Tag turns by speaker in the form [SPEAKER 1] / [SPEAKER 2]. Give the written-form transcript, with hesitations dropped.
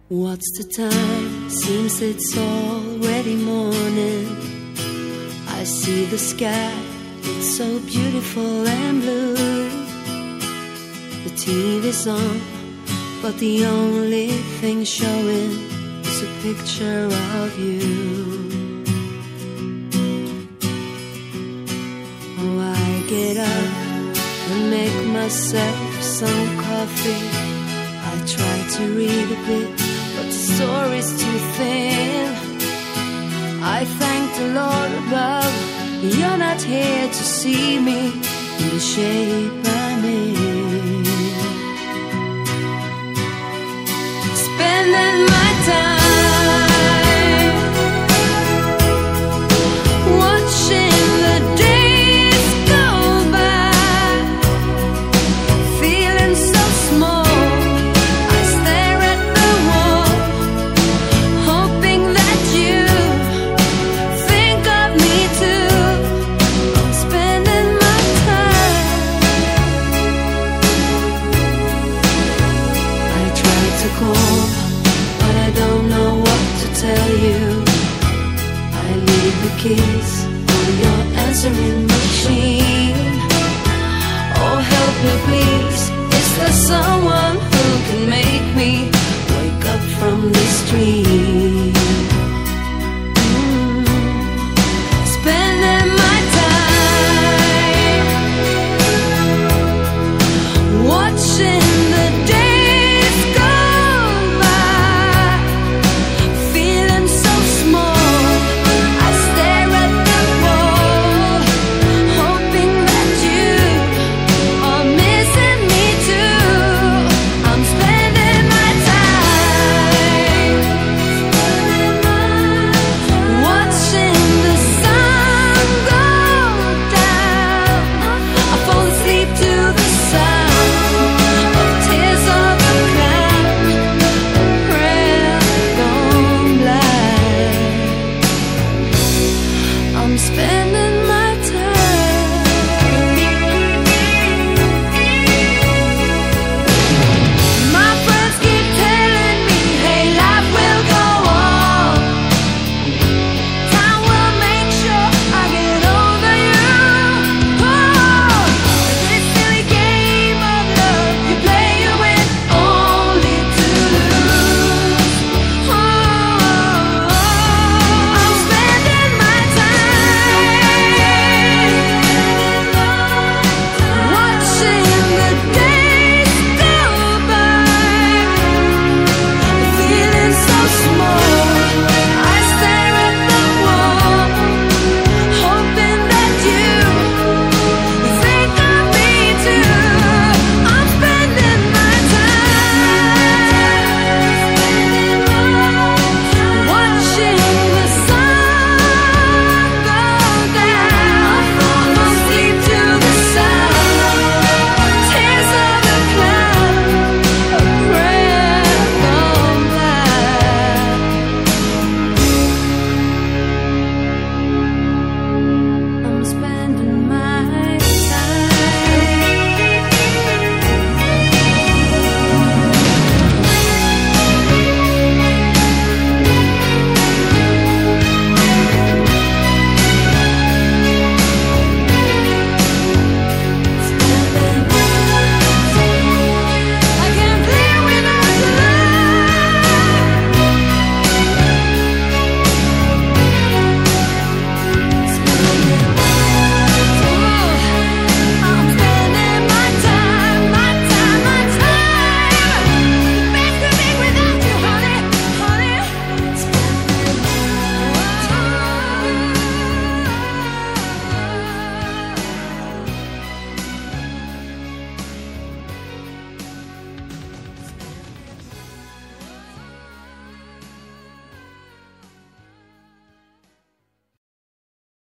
[SPEAKER 1] What's the time? Seems it's already morning. I see the sky, it's so beautiful and blue. The TV's on, but the only thing showing is a picture of you. Oh, I get up and make myself some coffee. I try to read a bit, but the story's too thin. I thank the Lord above, you're not here to see me in the shape I'm in.